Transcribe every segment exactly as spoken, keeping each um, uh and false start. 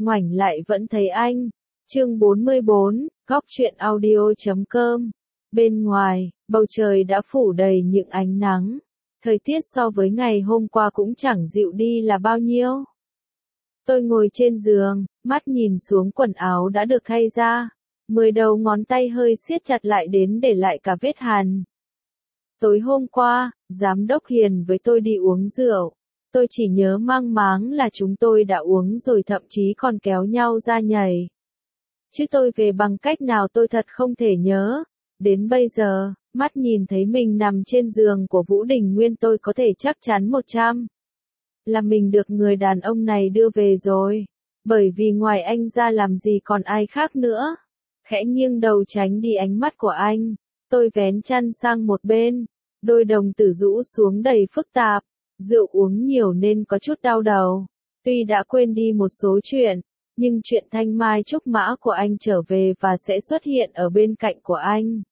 ngoảnh lại vẫn thấy anh. Chương bốn mươi bốn, góc truyện audio chấm com. Bên ngoài, bầu trời đã phủ đầy những ánh nắng. Thời tiết so với ngày hôm qua cũng chẳng dịu đi là bao nhiêu. Tôi ngồi trên giường, mắt nhìn xuống quần áo đã được thay ra. Mười đầu ngón tay hơi siết chặt lại đến để lại cả vết hằn. Tối hôm qua, giám đốc Hiền với tôi đi uống rượu. Tôi chỉ nhớ mang máng là chúng tôi đã uống rồi thậm chí còn kéo nhau ra nhảy. Chứ tôi về bằng cách nào tôi thật không thể nhớ. Đến bây giờ, mắt nhìn thấy mình nằm trên giường của Vũ Đình Nguyên tôi có thể chắc chắn một trăm là mình được người đàn ông này đưa về rồi. Bởi vì ngoài anh ra làm gì còn ai khác nữa. Khẽ nghiêng đầu tránh đi ánh mắt của anh. Tôi vén chăn sang một bên. Đôi đồng tử rũ xuống đầy phức tạp. Rượu uống nhiều nên có chút đau đầu. Tuy đã quên đi một số chuyện, nhưng chuyện thanh mai trúc mã của anh trở về và sẽ xuất hiện ở bên cạnh của anh,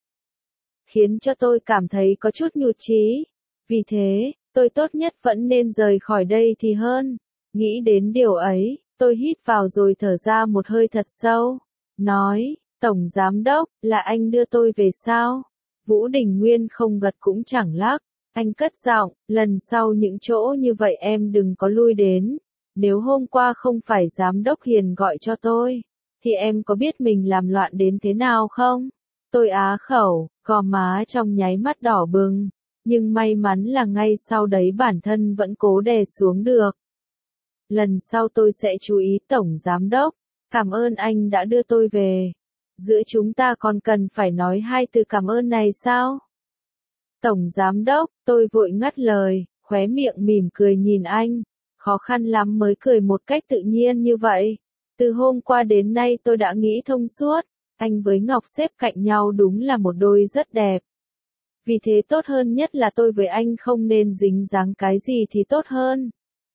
khiến cho tôi cảm thấy có chút nhụt chí. Vì thế, tôi tốt nhất vẫn nên rời khỏi đây thì hơn. Nghĩ đến điều ấy, tôi hít vào rồi thở ra một hơi thật sâu. Nói, Tổng Giám Đốc, là anh đưa tôi về sao? Vũ Đình Nguyên không gật cũng chẳng lắc. Anh cất giọng, lần sau những chỗ như vậy em đừng có lui đến. Nếu hôm qua không phải Giám đốc Hiền gọi cho tôi, thì em có biết mình làm loạn đến thế nào không? Tôi á khẩu, gò má trong nháy mắt đỏ bừng. Nhưng may mắn là ngay sau đấy bản thân vẫn cố đè xuống được. Lần sau tôi sẽ chú ý Tổng Giám đốc. Cảm ơn anh đã đưa tôi về. Giữa chúng ta còn cần phải nói hai từ cảm ơn này sao? Tổng Giám đốc, tôi vội ngắt lời, khóe miệng mỉm cười nhìn anh. Khó khăn lắm mới cười một cách tự nhiên như vậy. Từ hôm qua đến nay tôi đã nghĩ thông suốt. Anh với Ngọc xếp cạnh nhau đúng là một đôi rất đẹp. Vì thế tốt hơn nhất là tôi với anh không nên dính dáng cái gì thì tốt hơn.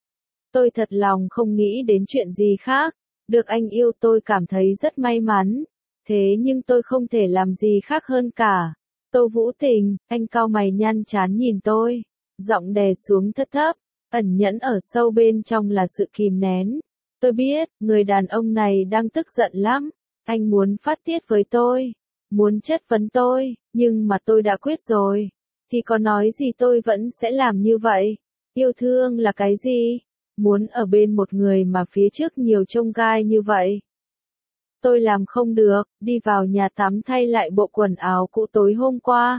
Tôi thật lòng không nghĩ đến chuyện gì khác. Được anh yêu tôi cảm thấy rất may mắn. Thế nhưng tôi không thể làm gì khác hơn cả. Tô Vũ Tình, anh cau mày nhăn chán nhìn tôi. Giọng đè xuống thấp thấp, ẩn nhẫn ở sâu bên trong là sự kìm nén. Tôi biết, người đàn ông này đang tức giận lắm. Anh muốn phát tiết với tôi. Muốn chất vấn tôi, nhưng mà tôi đã quyết rồi. Thì có nói gì tôi vẫn sẽ làm như vậy. Yêu thương là cái gì? Muốn ở bên một người mà phía trước nhiều chông gai như vậy. Tôi làm không được, đi vào nhà tắm thay lại bộ quần áo cũ tối hôm qua.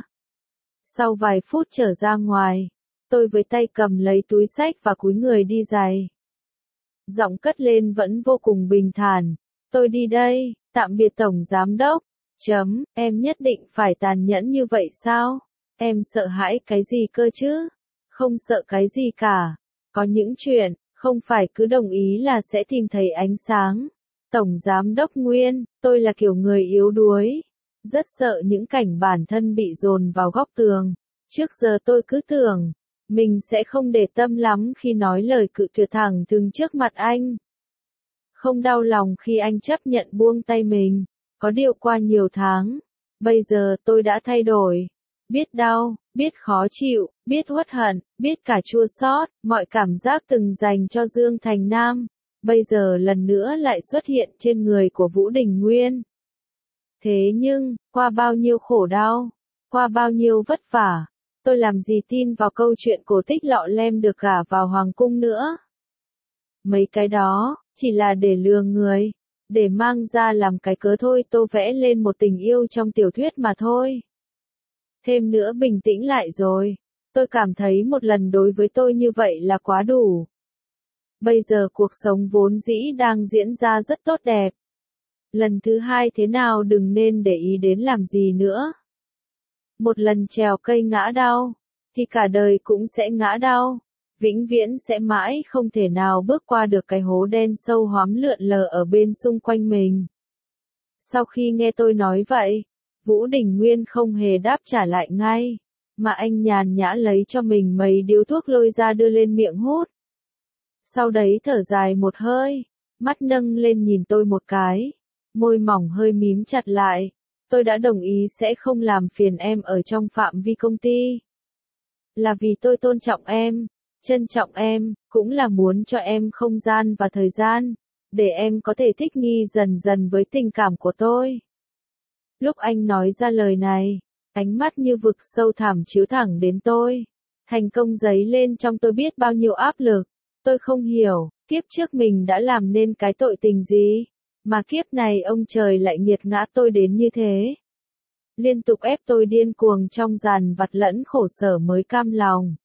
Sau vài phút trở ra ngoài, tôi với tay cầm lấy túi xách và cúi người đi giày. Giọng cất lên vẫn vô cùng bình thản. Tôi đi đây, tạm biệt Tổng Giám đốc. Chấm, em nhất định phải tàn nhẫn như vậy sao? Em sợ hãi cái gì cơ chứ? Không sợ cái gì cả. Có những chuyện, không phải cứ đồng ý là sẽ tìm thấy ánh sáng. Tổng Giám đốc Nguyên, tôi là kiểu người yếu đuối. Rất sợ những cảnh bản thân bị dồn vào góc tường. Trước giờ tôi cứ tưởng, mình sẽ không để tâm lắm khi nói lời cự tuyệt thẳng thừng trước mặt anh. Không đau lòng khi anh chấp nhận buông tay mình. Có điều qua nhiều tháng, bây giờ tôi đã thay đổi. Biết đau, biết khó chịu, biết uất hận, biết cả chua xót, mọi cảm giác từng dành cho Dương Thành Nam. Bây giờ lần nữa lại xuất hiện trên người của Vũ Đình Nguyên. Thế nhưng, qua bao nhiêu khổ đau, qua bao nhiêu vất vả, tôi làm gì tin vào câu chuyện cổ tích lọ lem được gả vào hoàng cung nữa. Mấy cái đó, chỉ là để lừa người, để mang ra làm cái cớ thôi tô vẽ lên một tình yêu trong tiểu thuyết mà thôi. Thêm nữa bình tĩnh lại rồi, tôi cảm thấy một lần đối với tôi như vậy là quá đủ. Bây giờ cuộc sống vốn dĩ đang diễn ra rất tốt đẹp. Lần thứ hai thế nào đừng nên để ý đến làm gì nữa. Một lần trèo cây ngã đau, thì cả đời cũng sẽ ngã đau. Vĩnh viễn sẽ mãi không thể nào bước qua được cái hố đen sâu hoắm lượn lờ ở bên xung quanh mình. Sau khi nghe tôi nói vậy, Vũ Đình Nguyên không hề đáp trả lại ngay, mà anh nhàn nhã lấy cho mình mấy điếu thuốc lôi ra đưa lên miệng hút. Sau đấy thở dài một hơi, mắt nâng lên nhìn tôi một cái, môi mỏng hơi mím chặt lại. Tôi đã đồng ý sẽ không làm phiền em ở trong phạm vi công ty. Là vì tôi tôn trọng em, trân trọng em, cũng là muốn cho em không gian và thời gian, để em có thể thích nghi dần dần với tình cảm của tôi. Lúc anh nói ra lời này, ánh mắt như vực sâu thẳm chiếu thẳng đến tôi. Thành công dấy lên trong tôi biết bao nhiêu áp lực. Tôi không hiểu, kiếp trước mình đã làm nên cái tội tình gì, mà kiếp này ông trời lại nghiệt ngã tôi đến như thế. Liên tục ép tôi điên cuồng trong dằn vặt lẫn khổ sở mới cam lòng.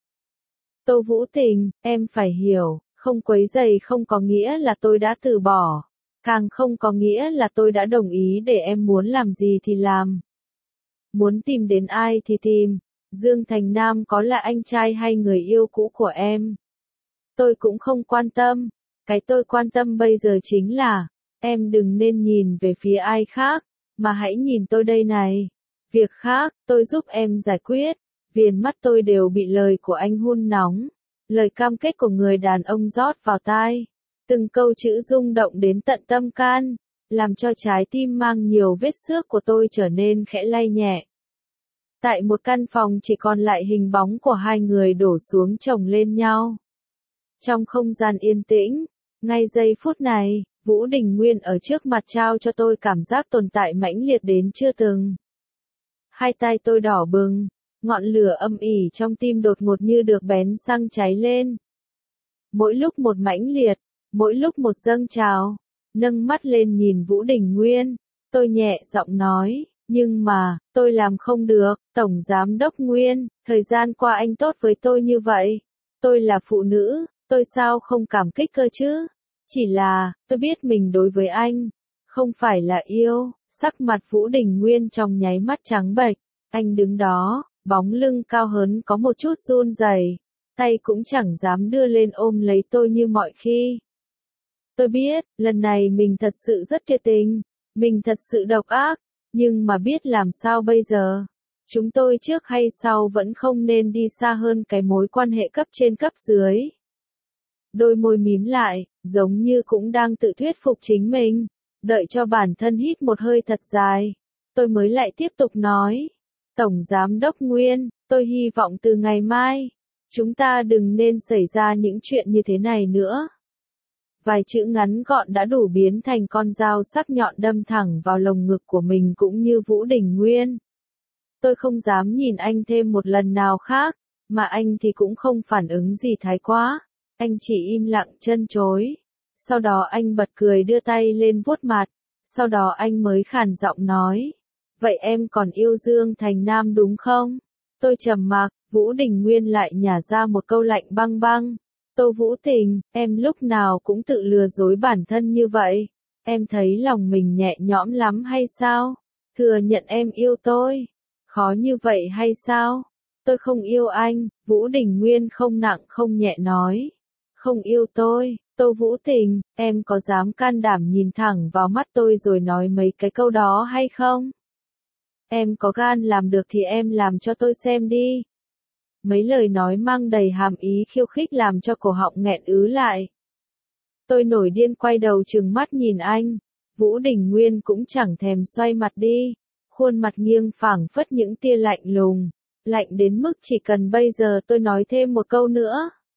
Tô Vũ Tình, em phải hiểu, không quấy rầy không có nghĩa là tôi đã từ bỏ. Càng không có nghĩa là tôi đã đồng ý để em muốn làm gì thì làm. Muốn tìm đến ai thì tìm. Dương Thành Nam có là anh trai hay người yêu cũ của em? Tôi cũng không quan tâm. Cái tôi quan tâm bây giờ chính là, em đừng nên nhìn về phía ai khác, mà hãy nhìn tôi đây này. Việc khác, tôi giúp em giải quyết. Viền mắt tôi đều bị lời của anh hun nóng. Lời cam kết của người đàn ông rót vào tai. Từng câu chữ rung động đến tận tâm can, làm cho trái tim mang nhiều vết xước của tôi trở nên khẽ lay nhẹ. Tại một căn phòng chỉ còn lại hình bóng của hai người đổ xuống chồng lên nhau. Trong không gian yên tĩnh, ngay giây phút này, Vũ Đình Nguyên ở trước mặt trao cho tôi cảm giác tồn tại mãnh liệt đến chưa từng. Hai tay tôi đỏ bừng, ngọn lửa âm ỉ trong tim đột ngột như được bén xăng cháy lên. Mỗi lúc một mãnh liệt, mỗi lúc một dâng trào, nâng mắt lên nhìn Vũ Đình Nguyên, tôi nhẹ giọng nói, nhưng mà, tôi làm không được, Tổng Giám Đốc Nguyên, thời gian qua anh tốt với tôi như vậy. Tôi là phụ nữ, tôi sao không cảm kích cơ chứ? Chỉ là, tôi biết mình đối với anh, không phải là yêu. Sắc mặt Vũ Đình Nguyên trong nháy mắt trắng bệch, anh đứng đó, bóng lưng cao hớn có một chút run rẩy, tay cũng chẳng dám đưa lên ôm lấy tôi như mọi khi. Tôi biết, lần này mình thật sự rất tuyệt tình, mình thật sự độc ác, nhưng mà biết làm sao bây giờ. Chúng tôi trước hay sau vẫn không nên đi xa hơn cái mối quan hệ cấp trên cấp dưới. Đôi môi mím lại, giống như cũng đang tự thuyết phục chính mình. Đợi cho bản thân hít một hơi thật dài, tôi mới lại tiếp tục nói. Tổng Giám Đốc Nguyên, tôi hy vọng từ ngày mai, chúng ta đừng nên xảy ra những chuyện như thế này nữa. Vài chữ ngắn gọn đã đủ biến thành con dao sắc nhọn đâm thẳng vào lồng ngực của mình cũng như Vũ Đình Nguyên. Tôi không dám nhìn anh thêm một lần nào khác, mà anh thì cũng không phản ứng gì thái quá. Anh chỉ im lặng chân chối. Sau đó anh bật cười đưa tay lên vuốt mặt. Sau đó anh mới khàn giọng nói. Vậy em còn yêu Dương Thành Nam đúng không? Tôi trầm mặc, Vũ Đình Nguyên lại nhả ra một câu lạnh băng băng. Tô Vũ Tình, em lúc nào cũng tự lừa dối bản thân như vậy. Em thấy lòng mình nhẹ nhõm lắm hay sao? Thừa nhận em yêu tôi. Khó như vậy hay sao? Tôi không yêu anh, Vũ Đình Nguyên không nặng không nhẹ nói. Không yêu tôi, Tô Vũ Tình, em có dám can đảm nhìn thẳng vào mắt tôi rồi nói mấy cái câu đó hay không? Em có gan làm được thì em làm cho tôi xem đi. Mấy lời nói mang đầy hàm ý khiêu khích làm cho cổ họng nghẹn ứ lại. Tôi nổi điên quay đầu trừng mắt nhìn anh. Vũ Đình Nguyên cũng chẳng thèm xoay mặt đi. Khuôn mặt nghiêng phảng phất những tia lạnh lùng. Lạnh đến mức chỉ cần bây giờ tôi nói thêm một câu nữa.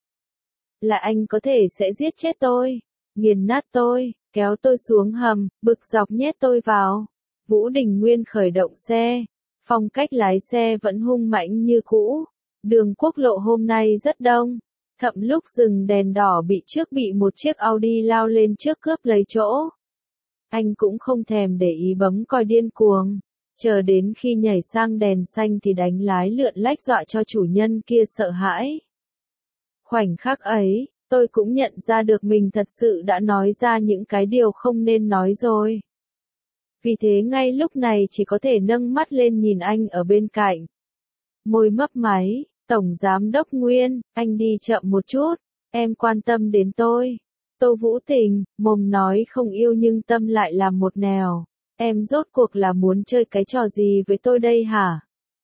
Là anh có thể sẽ giết chết tôi. Nghiền nát tôi, kéo tôi xuống hầm, bực dọc nhét tôi vào. Vũ Đình Nguyên khởi động xe. Phong cách lái xe vẫn hung mãnh như cũ. Đường quốc lộ hôm nay rất đông. Thậm lúc dừng đèn đỏ bị trước bị một chiếc Audi lao lên trước cướp lấy chỗ. Anh cũng không thèm để ý bấm còi điên cuồng. Chờ đến khi nhảy sang đèn xanh thì đánh lái lượn lách dọa cho chủ nhân kia sợ hãi. Khoảnh khắc ấy, tôi cũng nhận ra được mình thật sự đã nói ra những cái điều không nên nói rồi. Vì thế ngay lúc này chỉ có thể nâng mắt lên nhìn anh ở bên cạnh. Môi mấp máy, Tổng Giám Đốc Nguyên, anh đi chậm một chút, em quan tâm đến tôi. Tô Vũ Tình, mồm nói không yêu nhưng tâm lại làm một nẻo. Em rốt cuộc là muốn chơi cái trò gì với tôi đây hả?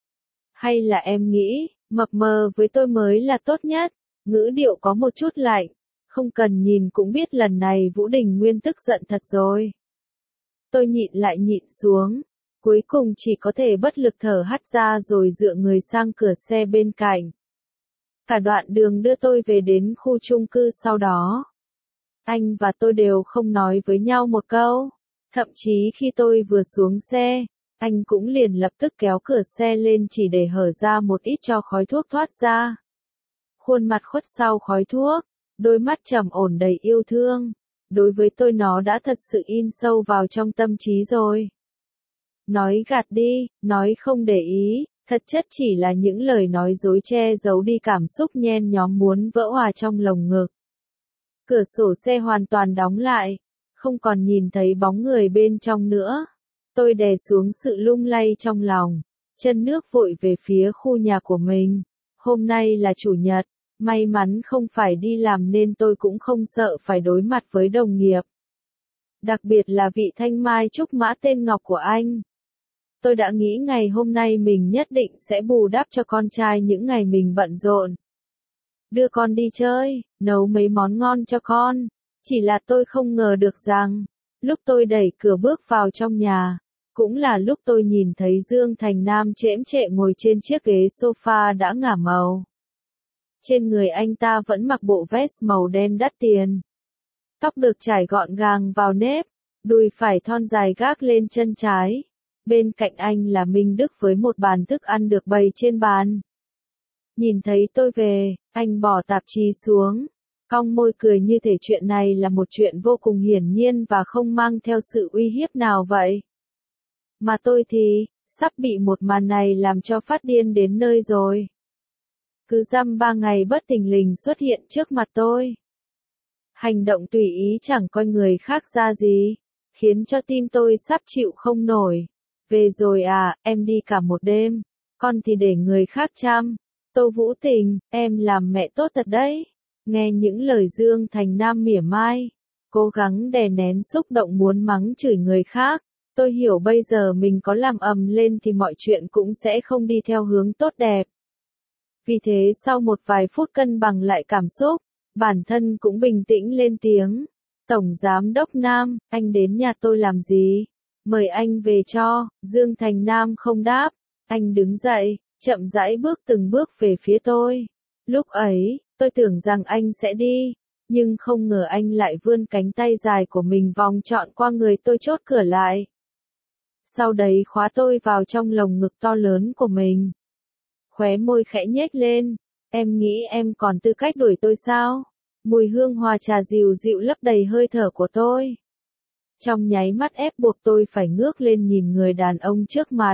Hay là em nghĩ, mập mờ với tôi mới là tốt nhất? Ngữ điệu có một chút lạnh, không cần nhìn cũng biết lần này Vũ Đình Nguyên tức giận thật rồi. Tôi nhịn lại nhịn xuống, cuối cùng chỉ có thể bất lực thở hắt ra rồi dựa người sang cửa xe bên cạnh. Cả đoạn đường đưa tôi về đến khu chung cư sau đó. Anh và tôi đều không nói với nhau một câu. Thậm chí khi tôi vừa xuống xe, anh cũng liền lập tức kéo cửa xe lên chỉ để hở ra một ít cho khói thuốc thoát ra. Khuôn mặt khuất sau khói thuốc, đôi mắt trầm ổn đầy yêu thương. Đối với tôi nó đã thật sự in sâu vào trong tâm trí rồi. Nói gạt đi, nói không để ý, thật chất chỉ là những lời nói dối che giấu đi cảm xúc nhen nhóm muốn vỡ hòa trong lồng ngực. Cửa sổ xe hoàn toàn đóng lại, không còn nhìn thấy bóng người bên trong nữa. Tôi đè xuống sự lung lay trong lòng, chân nước vội về phía khu nhà của mình. Hôm nay là chủ nhật, may mắn không phải đi làm nên tôi cũng không sợ phải đối mặt với đồng nghiệp. Đặc biệt là vị thanh mai trúc mã tên Ngọc của anh. Tôi đã nghĩ ngày hôm nay mình nhất định sẽ bù đắp cho con trai những ngày mình bận rộn. Đưa con đi chơi, nấu mấy món ngon cho con. Chỉ là tôi không ngờ được rằng, lúc tôi đẩy cửa bước vào trong nhà, cũng là lúc tôi nhìn thấy Dương Thành Nam chễm chệ ngồi trên chiếc ghế sofa đã ngả màu. Trên người anh ta vẫn mặc bộ vest màu đen đắt tiền. Tóc được trải gọn gàng vào nếp, đùi phải thon dài gác lên chân trái. Bên cạnh anh là Minh Đức với một bàn thức ăn được bày trên bàn. Nhìn thấy tôi về, anh bỏ tạp chí xuống, cong môi cười như thể chuyện này là một chuyện vô cùng hiển nhiên và không mang theo sự uy hiếp nào vậy. Mà tôi thì, sắp bị một màn này làm cho phát điên đến nơi rồi. Cứ dăm ba ngày bất thình lình xuất hiện trước mặt tôi. Hành động tùy ý chẳng coi người khác ra gì, khiến cho tim tôi sắp chịu không nổi. Về rồi à, em đi cả một đêm, con thì để người khác chăm. Tô Vũ Tình, em làm mẹ tốt thật đấy. Nghe những lời Dương Thành Nam mỉa mai, cố gắng đè nén xúc động muốn mắng chửi người khác. Tôi hiểu bây giờ mình có làm ầm lên thì mọi chuyện cũng sẽ không đi theo hướng tốt đẹp. Vì thế sau một vài phút cân bằng lại cảm xúc, bản thân cũng bình tĩnh lên tiếng. Tổng Giám đốc Nam, anh đến nhà tôi làm gì? Mời anh về cho. Dương Thành Nam không đáp. Anh đứng dậy, chậm rãi bước từng bước về phía tôi. Lúc ấy, tôi tưởng rằng anh sẽ đi, nhưng không ngờ anh lại vươn cánh tay dài của mình vòng trọn qua người tôi chốt cửa lại. Sau đấy khóa tôi vào trong lồng ngực to lớn của mình. Khóe môi khẽ nhếch lên. Em nghĩ em còn tư cách đuổi tôi sao? Mùi hương hoa trà dịu dịu lấp đầy hơi thở của tôi. Trong nháy mắt ép buộc tôi phải ngước lên nhìn người đàn ông trước mặt.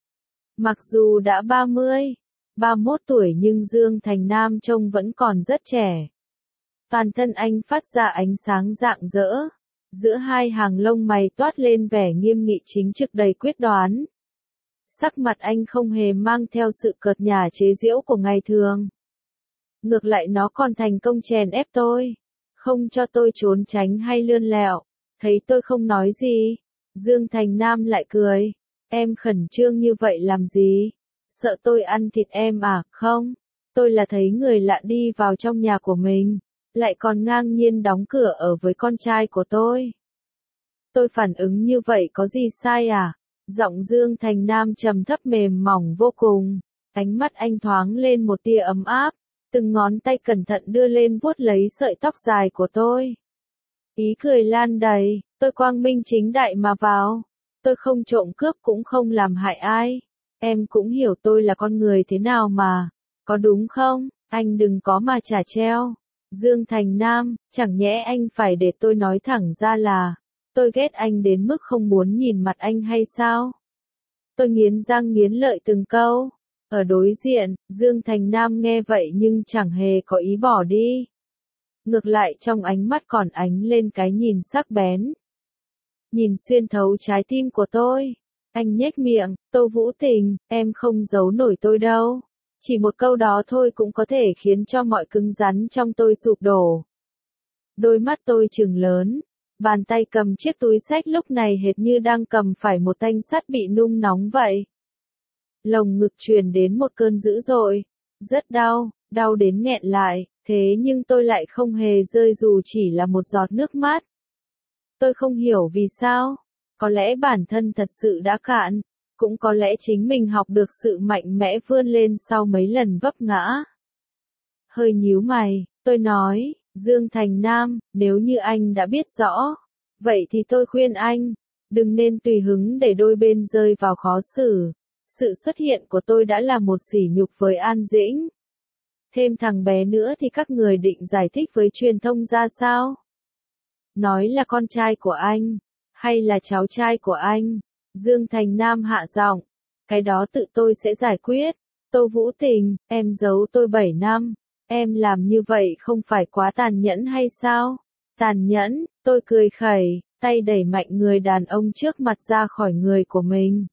Mặc dù đã ba mươi, ba mươi mốt tuổi nhưng Dương Thành Nam trông vẫn còn rất trẻ. Toàn thân anh phát ra ánh sáng rạng rỡ. Giữa hai hàng lông mày toát lên vẻ nghiêm nghị chính trực đầy quyết đoán. Sắc mặt anh không hề mang theo sự cợt nhả chế giễu của ngày thường. Ngược lại nó còn thành công chèn ép tôi. Không cho tôi trốn tránh hay lươn lẹo. Thấy tôi không nói gì, Dương Thành Nam lại cười. Em khẩn trương như vậy làm gì? Sợ tôi ăn thịt em à? Không, tôi là thấy người lạ đi vào trong nhà của mình, lại còn ngang nhiên đóng cửa ở với con trai của tôi. Tôi phản ứng như vậy có gì sai à? Giọng Dương Thành Nam trầm thấp mềm mỏng vô cùng, ánh mắt anh thoáng lên một tia ấm áp, từng ngón tay cẩn thận đưa lên vuốt lấy sợi tóc dài của tôi. Ý cười lan đầy, tôi quang minh chính đại mà vào. Tôi không trộm cướp cũng không làm hại ai. Em cũng hiểu tôi là con người thế nào mà. Có đúng không? Anh đừng có mà chả treo. Dương Thành Nam, chẳng nhẽ anh phải để tôi nói thẳng ra là tôi ghét anh đến mức không muốn nhìn mặt anh hay sao? Tôi nghiến răng nghiến lợi từng câu. Ở đối diện, Dương Thành Nam nghe vậy nhưng chẳng hề có ý bỏ đi. Ngược lại trong ánh mắt còn ánh lên cái nhìn sắc bén. Nhìn xuyên thấu trái tim của tôi. Anh nhếch miệng, Tô Vũ Tình, em không giấu nổi tôi đâu. Chỉ một câu đó thôi cũng có thể khiến cho mọi cứng rắn trong tôi sụp đổ. Đôi mắt tôi trừng lớn. Bàn tay cầm chiếc túi xách lúc này hệt như đang cầm phải một thanh sắt bị nung nóng vậy. Lồng ngực truyền đến một cơn dữ dội. Rất đau, đau đến nghẹn lại, thế nhưng tôi lại không hề rơi dù chỉ là một giọt nước mắt. Tôi không hiểu vì sao. Có lẽ bản thân thật sự đã cạn, cũng có lẽ chính mình học được sự mạnh mẽ vươn lên sau mấy lần vấp ngã. Hơi nhíu mày, tôi nói, Dương Thành Nam, nếu như anh đã biết rõ, vậy thì tôi khuyên anh, đừng nên tùy hứng để đôi bên rơi vào khó xử. Sự xuất hiện của tôi đã là một sỉ nhục với An Dĩnh. Thêm thằng bé nữa thì các người định giải thích với truyền thông ra sao? Nói là con trai của anh, hay là cháu trai của anh? Dương Thành Nam hạ giọng, cái đó tự tôi sẽ giải quyết. Tô Vũ Tình, em giấu tôi bảy năm, em làm như vậy không phải quá tàn nhẫn hay sao? Tàn nhẫn, tôi cười khẩy, tay đẩy mạnh người đàn ông trước mặt ra khỏi người của mình.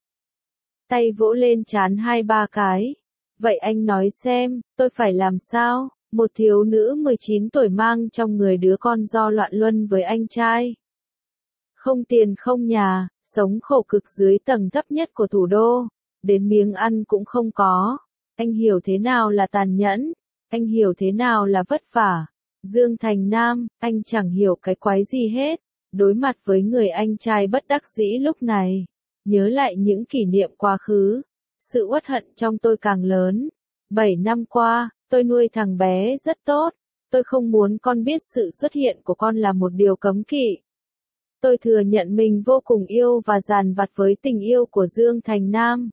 Tay vỗ lên trán hai ba cái. Vậy anh nói xem, tôi phải làm sao? Một thiếu nữ mười chín tuổi mang trong người đứa con do loạn luân với anh trai. Không tiền không nhà, sống khổ cực dưới tầng thấp nhất của thủ đô, đến miếng ăn cũng không có. Anh hiểu thế nào là tàn nhẫn, anh hiểu thế nào là vất vả. Dương Thành Nam, anh chẳng hiểu cái quái gì hết. Đối mặt với người anh trai bất đắc dĩ lúc này, nhớ lại những kỷ niệm quá khứ, sự uất hận trong tôi càng lớn. Bảy năm qua, tôi nuôi thằng bé rất tốt, tôi không muốn con biết sự xuất hiện của con là một điều cấm kỵ. Tôi thừa nhận mình vô cùng yêu và dằn vặt với tình yêu của Dương Thành Nam.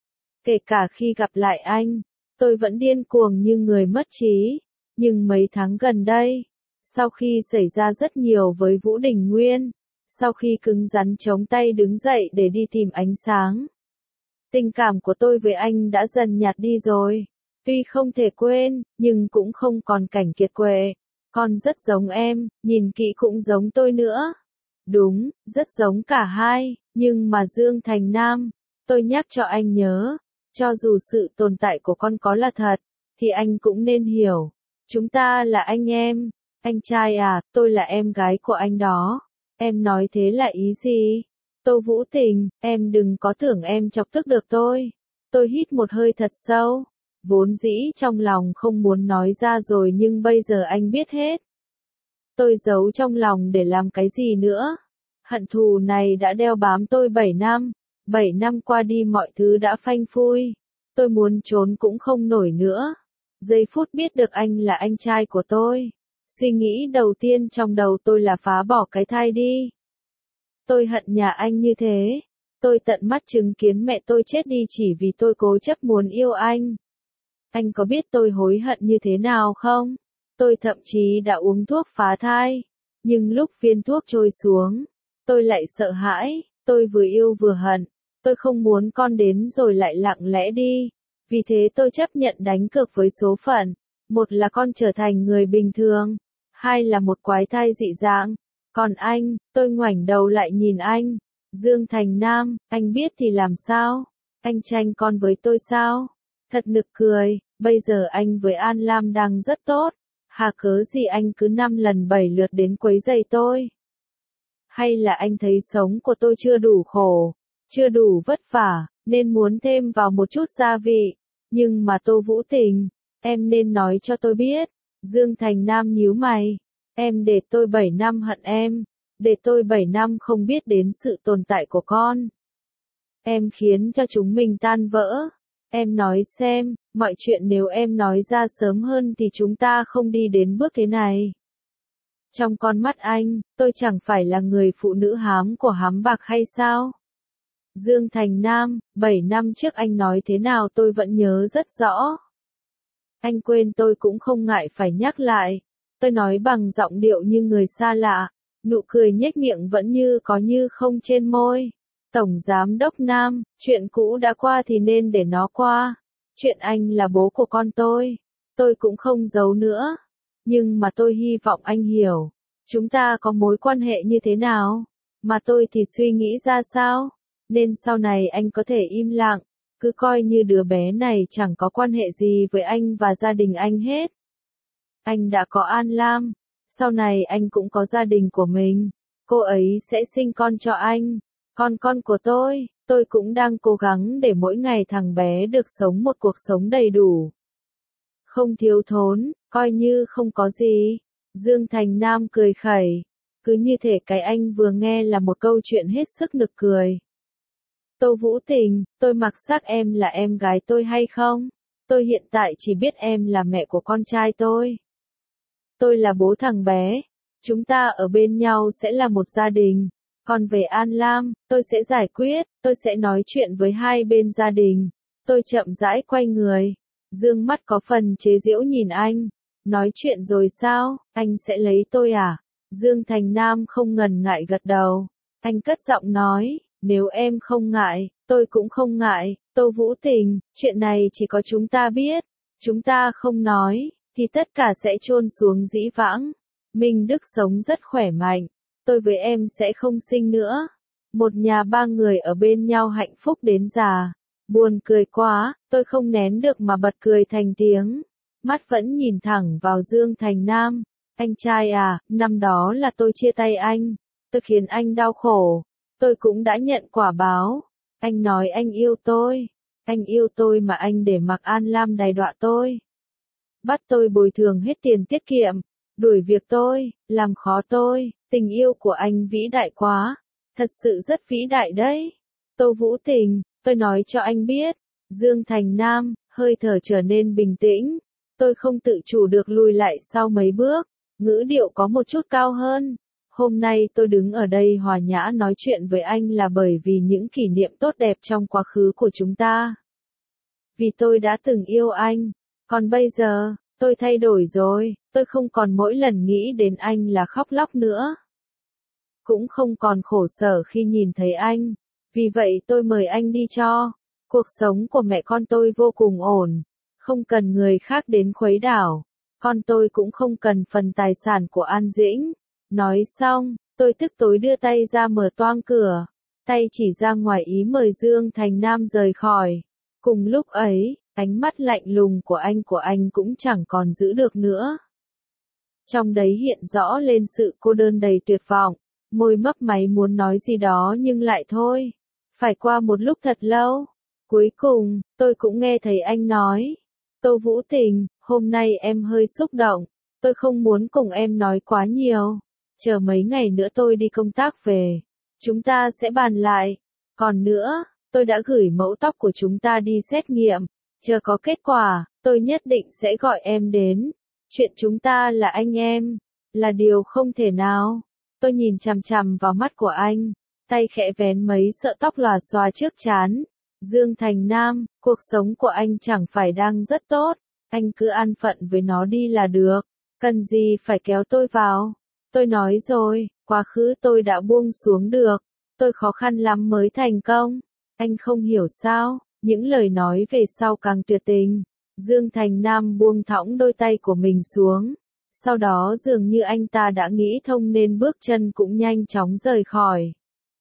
Kể cả khi gặp lại anh, tôi vẫn điên cuồng như người mất trí. Nhưng mấy tháng gần đây, sau khi xảy ra rất nhiều với Vũ Đình Nguyên, sau khi cứng rắn chống tay đứng dậy để đi tìm ánh sáng, tình cảm của tôi với anh đã dần nhạt đi rồi. Tuy không thể quên, nhưng cũng không còn cảnh kiệt quệ. Con rất giống em, nhìn kỹ cũng giống tôi nữa. Đúng, rất giống cả hai, nhưng mà Dương Thành Nam, tôi nhắc cho anh nhớ, cho dù sự tồn tại của con có là thật, thì anh cũng nên hiểu, chúng ta là anh em. Anh trai à, tôi là em gái của anh đó. Em nói thế là ý gì? Tô Vũ Tình, em đừng có tưởng em chọc tức được tôi. Tôi hít một hơi thật sâu. Vốn dĩ trong lòng không muốn nói ra rồi nhưng bây giờ anh biết hết. Tôi giấu trong lòng để làm cái gì nữa? Hận thù này đã đeo bám tôi bảy năm. Bảy năm qua đi mọi thứ đã phanh phui. Tôi muốn trốn cũng không nổi nữa. Giây phút biết được anh là anh trai của tôi, suy nghĩ đầu tiên trong đầu tôi là phá bỏ cái thai đi. Tôi hận nhà anh như thế. Tôi tận mắt chứng kiến mẹ tôi chết đi chỉ vì tôi cố chấp muốn yêu anh. Anh có biết tôi hối hận như thế nào không? Tôi thậm chí đã uống thuốc phá thai. Nhưng lúc viên thuốc trôi xuống, tôi lại sợ hãi. Tôi vừa yêu vừa hận. Tôi không muốn con đến rồi lại lặng lẽ đi. Vì thế tôi chấp nhận đánh cược với số phận. Một là con trở thành người bình thường. Hai là một quái thai dị dạng. Còn anh, tôi ngoảnh đầu lại nhìn anh. Dương Thành Nam, anh biết thì làm sao? Anh tranh con với tôi sao? Thật nực cười, bây giờ anh với An Lam đang rất tốt. Hà cớ gì anh cứ năm lần bảy lượt đến quấy rầy tôi? Hay là anh thấy sống của tôi chưa đủ khổ, chưa đủ vất vả, nên muốn thêm vào một chút gia vị? Nhưng mà Tô Vũ Tình, em nên nói cho tôi biết. Dương Thành Nam nhíu mày. Em để tôi bảy năm hận em. Để tôi bảy năm không biết đến sự tồn tại của con. Em khiến cho chúng mình tan vỡ. Em nói xem, mọi chuyện nếu em nói ra sớm hơn thì chúng ta không đi đến bước thế này. Trong con mắt anh, tôi chẳng phải là người phụ nữ hám của hám bạc hay sao? Dương Thành Nam, bảy năm trước anh nói thế nào tôi vẫn nhớ rất rõ. Anh quên tôi cũng không ngại phải nhắc lại. Tôi nói bằng giọng điệu như người xa lạ, nụ cười nhếch miệng vẫn như có như không trên môi. Tổng Giám đốc Nam, chuyện cũ đã qua thì nên để nó qua. Chuyện anh là bố của con tôi, tôi cũng không giấu nữa. Nhưng mà tôi hy vọng anh hiểu, chúng ta có mối quan hệ như thế nào, mà tôi thì suy nghĩ ra sao. Nên sau này anh có thể im lặng, cứ coi như đứa bé này chẳng có quan hệ gì với anh và gia đình anh hết. Anh đã có An Lam, sau này anh cũng có gia đình của mình. Cô ấy sẽ sinh con cho anh. Còn con của tôi, tôi cũng đang cố gắng để mỗi ngày thằng bé được sống một cuộc sống đầy đủ. Không thiếu thốn, coi như không có gì. Dương Thành Nam cười khẩy. Cứ như thể cái anh vừa nghe là một câu chuyện hết sức nực cười. Tô Vũ Tình, tôi mặc xác em là em gái tôi hay không? Tôi hiện tại chỉ biết em là mẹ của con trai tôi. tôi là bố thằng bé. Chúng ta ở bên nhau sẽ là một gia đình. Còn về An Lam, tôi sẽ giải quyết, tôi sẽ nói chuyện với hai bên gia đình. Tôi chậm rãi quay người. Dương mắt có phần chế giễu nhìn anh. Nói chuyện rồi sao, anh sẽ lấy tôi à? Dương Thành Nam không ngần ngại gật đầu. Anh cất giọng nói, nếu em không ngại, tôi cũng không ngại. Tô Vũ Tình, chuyện này chỉ có chúng ta biết. Chúng ta không nói, thì tất cả sẽ chôn xuống dĩ vãng. Minh Đức sống rất khỏe mạnh. Tôi với em sẽ không sinh nữa. Một nhà ba người ở bên nhau hạnh phúc đến già. Buồn cười quá, tôi không nén được mà bật cười thành tiếng. Mắt vẫn nhìn thẳng vào Dương Thành Nam. Anh trai à, năm đó là tôi chia tay anh. Tôi khiến anh đau khổ. Tôi cũng đã nhận quả báo. Anh nói anh yêu tôi. Anh yêu tôi mà anh để mặc An Lam đày đọa tôi. Bắt tôi bồi thường hết tiền tiết kiệm. Đuổi việc tôi, làm khó tôi. Tình yêu của anh vĩ đại quá. Thật sự rất vĩ đại đấy. Tô Vũ Tình, tôi nói cho anh biết. Dương Thành Nam, hơi thở trở nên bình tĩnh. Tôi không tự chủ được lùi lại sau mấy bước. Ngữ điệu có một chút cao hơn. Hôm nay tôi đứng ở đây hòa nhã nói chuyện với anh là bởi vì những kỷ niệm tốt đẹp trong quá khứ của chúng ta. Vì tôi đã từng yêu anh. Còn bây giờ, tôi thay đổi rồi. Tôi không còn mỗi lần nghĩ đến anh là khóc lóc nữa. Cũng không còn khổ sở khi nhìn thấy anh. Vì vậy tôi mời anh đi cho. Cuộc sống của mẹ con tôi vô cùng ổn. Không cần người khác đến khuấy đảo. Con tôi cũng không cần phần tài sản của An Dĩnh. Nói xong, tôi tức tối đưa tay ra mở toang cửa. Tay chỉ ra ngoài ý mời Dương Thành Nam rời khỏi. Cùng lúc ấy, ánh mắt lạnh lùng của anh của anh cũng chẳng còn giữ được nữa. Trong đấy hiện rõ lên sự cô đơn đầy tuyệt vọng. Môi mấp máy muốn nói gì đó nhưng lại thôi. Phải qua một lúc thật lâu. Cuối cùng, tôi cũng nghe thấy anh nói. Tô Vũ Tình, hôm nay em hơi xúc động. Tôi không muốn cùng em nói quá nhiều. Chờ mấy ngày nữa tôi đi công tác về. Chúng ta sẽ bàn lại. Còn nữa, tôi đã gửi mẫu tóc của chúng ta đi xét nghiệm. Chờ có kết quả, tôi nhất định sẽ gọi em đến. Chuyện chúng ta là anh em. Là điều không thể nào. Tôi nhìn chằm chằm vào mắt của anh. Tay khẽ vén mấy sợi tóc lòa xòa trước trán. Dương Thành Nam, cuộc sống của anh chẳng phải đang rất tốt. Anh cứ an phận với nó đi là được. Cần gì phải kéo tôi vào. Tôi nói rồi, quá khứ tôi đã buông xuống được. Tôi khó khăn lắm mới thành công. Anh không hiểu sao, những lời nói về sau càng tuyệt tình. Dương Thành Nam buông thõng đôi tay của mình xuống. Sau đó dường như anh ta đã nghĩ thông nên bước chân cũng nhanh chóng rời khỏi.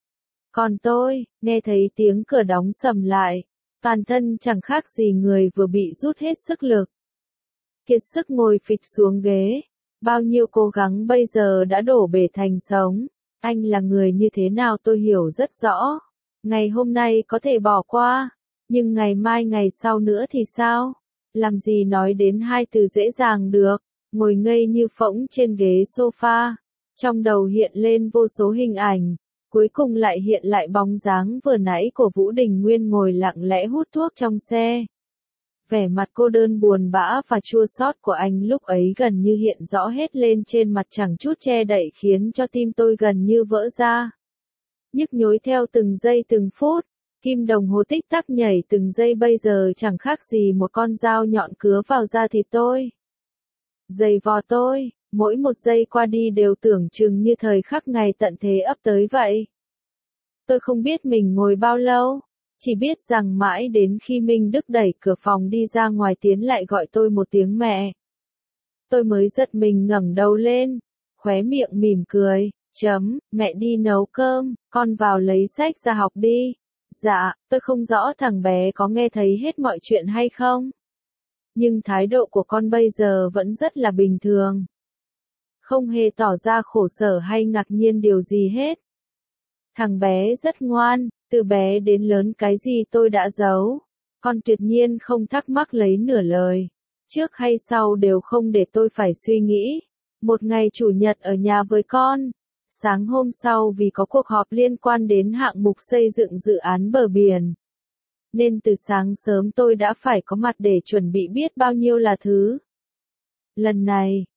Còn tôi, nghe thấy tiếng cửa đóng sầm lại. Toàn thân chẳng khác gì người vừa bị rút hết sức lực. Kiệt sức ngồi phịch xuống ghế. Bao nhiêu cố gắng bây giờ đã đổ bể thành sống. Anh là người như thế nào tôi hiểu rất rõ. Ngày hôm nay có thể bỏ qua. Nhưng ngày mai ngày sau nữa thì sao? Làm gì nói đến hai từ dễ dàng được. Ngồi ngây như phỗng trên ghế sofa. Trong đầu hiện lên vô số hình ảnh. Cuối cùng lại hiện lại bóng dáng vừa nãy của Vũ Đình Nguyên ngồi lặng lẽ hút thuốc trong xe. Vẻ mặt cô đơn buồn bã và chua xót của anh lúc ấy gần như hiện rõ hết lên trên mặt chẳng chút che đậy khiến cho tim tôi gần như vỡ ra. Nhức nhối theo từng giây từng phút, kim đồng hồ tích tắc nhảy từng giây bây giờ chẳng khác gì một con dao nhọn cứa vào da thịt tôi. Giày vò tôi, mỗi một giây qua đi đều tưởng chừng như thời khắc ngày tận thế ấp tới vậy. Tôi không biết mình ngồi bao lâu. Chỉ biết rằng mãi đến khi Minh Đức đẩy cửa phòng đi ra ngoài tiến lại gọi tôi một tiếng mẹ. Tôi mới giật mình ngẩng đầu lên, khóe miệng mỉm cười, chấm, mẹ đi nấu cơm, con vào lấy sách ra học đi. Dạ, tôi không rõ thằng bé có nghe thấy hết mọi chuyện hay không. Nhưng thái độ của con bây giờ vẫn rất là bình thường. Không hề tỏ ra khổ sở hay ngạc nhiên điều gì hết. Thằng bé rất ngoan. Từ bé đến lớn cái gì tôi đã giấu. Con tuyệt nhiên không thắc mắc lấy nửa lời. Trước hay sau đều không để tôi phải suy nghĩ. Một ngày chủ nhật ở nhà với con. Sáng hôm sau vì có cuộc họp liên quan đến hạng mục xây dựng dự án bờ biển. Nên từ sáng sớm tôi đã phải có mặt để chuẩn bị biết bao nhiêu là thứ. Lần này,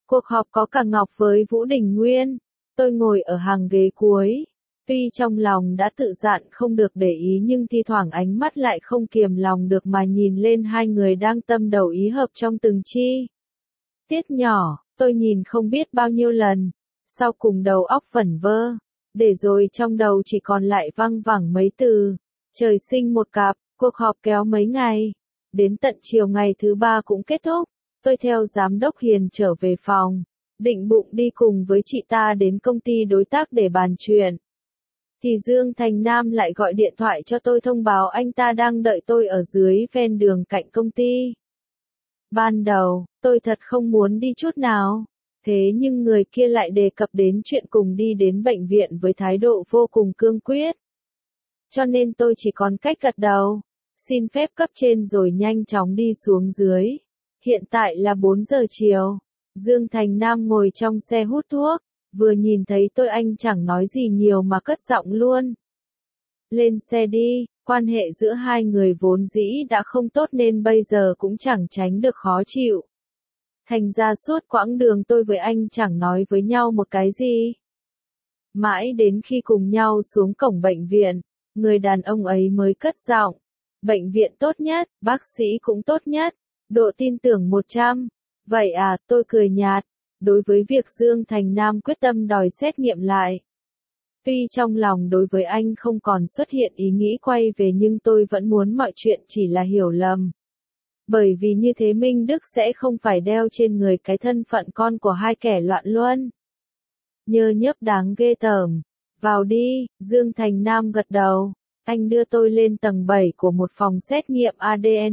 Cuộc họp có cả Ngọc với Vũ Đình Nguyên. Tôi ngồi ở hàng ghế cuối. Tuy trong lòng đã tự dặn không được để ý nhưng thi thoảng ánh mắt lại không kiềm lòng được mà nhìn lên hai người đang tâm đầu ý hợp trong từng chi tiết nhỏ. Tôi nhìn không biết bao nhiêu lần. Sau cùng đầu óc vẩn vơ. Để rồi trong đầu chỉ còn lại văng vẳng mấy từ. Trời sinh một cặp. Cuộc họp kéo mấy ngày. Đến tận chiều ngày thứ ba cũng kết thúc. Tôi theo giám đốc Hiền trở về phòng. Định bụng đi cùng với chị ta đến công ty đối tác để bàn chuyện. Thì Dương Thành Nam lại gọi điện thoại cho tôi thông báo anh ta đang đợi tôi ở dưới ven đường cạnh công ty. Ban đầu, tôi thật không muốn đi chút nào. Thế nhưng người kia lại đề cập đến chuyện cùng đi đến bệnh viện với thái độ vô cùng cương quyết. Cho nên tôi chỉ còn cách gật đầu. Xin phép cấp trên rồi nhanh chóng đi xuống dưới. Hiện tại là bốn giờ chiều. Dương Thành Nam ngồi trong xe hút thuốc. Vừa nhìn thấy tôi anh chẳng nói gì nhiều mà cất giọng luôn. Lên xe đi, quan hệ giữa hai người vốn dĩ đã không tốt nên bây giờ cũng chẳng tránh được khó chịu. Thành ra suốt quãng đường tôi với anh chẳng nói với nhau một cái gì. Mãi đến khi cùng nhau xuống cổng bệnh viện, người đàn ông ấy mới cất giọng. Bệnh viện tốt nhất, bác sĩ cũng tốt nhất, độ tin tưởng một trăm. Vậy à, tôi cười nhạt. Đối với việc Dương Thành Nam quyết tâm đòi xét nghiệm lại. Tuy trong lòng đối với anh không còn xuất hiện ý nghĩ quay về nhưng tôi vẫn muốn mọi chuyện chỉ là hiểu lầm. Bởi vì như thế Minh Đức sẽ không phải đeo trên người cái thân phận con của hai kẻ loạn luân. Nhơ nhớp đáng ghê tởm. Vào đi, Dương Thành Nam gật đầu. Anh đưa tôi lên tầng bảy của một phòng xét nghiệm a đê en.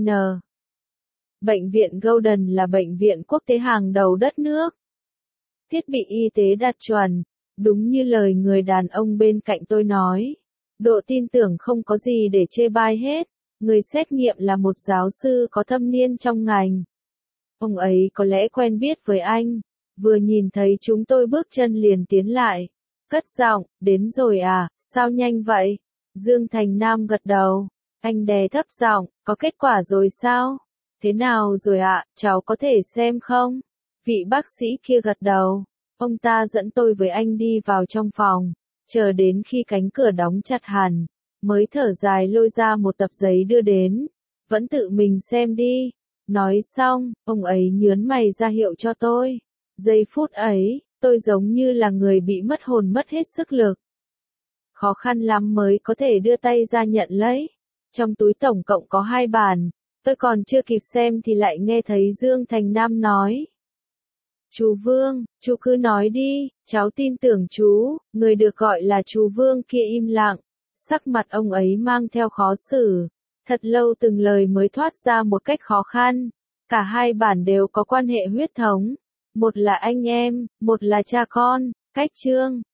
Bệnh viện Golden là bệnh viện quốc tế hàng đầu đất nước. Thiết bị y tế đạt chuẩn, đúng như lời người đàn ông bên cạnh tôi nói. Độ tin tưởng không có gì để chê bai hết. Người xét nghiệm là một giáo sư có thâm niên trong ngành. Ông ấy có lẽ quen biết với anh. Vừa nhìn thấy chúng tôi bước chân liền tiến lại. Cất giọng, đến rồi à, sao nhanh vậy? Dương Thành Nam gật đầu. Anh đè thấp giọng, có kết quả rồi sao? Thế nào rồi ạ, cháu có thể xem không? Vị bác sĩ kia gật đầu. Ông ta dẫn tôi với anh đi vào trong phòng. Chờ đến khi cánh cửa đóng chặt hẳn. Mới thở dài lôi ra một tập giấy đưa đến. Vẫn tự mình xem đi. Nói xong, ông ấy nhớn mày ra hiệu cho tôi. Giây phút ấy, tôi giống như là người bị mất hồn mất hết sức lực. Khó khăn lắm mới có thể đưa tay ra nhận lấy. Trong túi tổng cộng có hai bản. Tôi còn chưa kịp xem thì lại nghe thấy Dương Thành Nam nói. Chú Vương, chú cứ nói đi, cháu tin tưởng chú. Người được gọi là chú Vương kia im lặng. Sắc mặt ông ấy mang theo khó xử. Thật lâu từng lời mới thoát ra một cách khó khăn. Cả hai bản đều có quan hệ huyết thống. Một là anh em, một là cha con. Cách chương.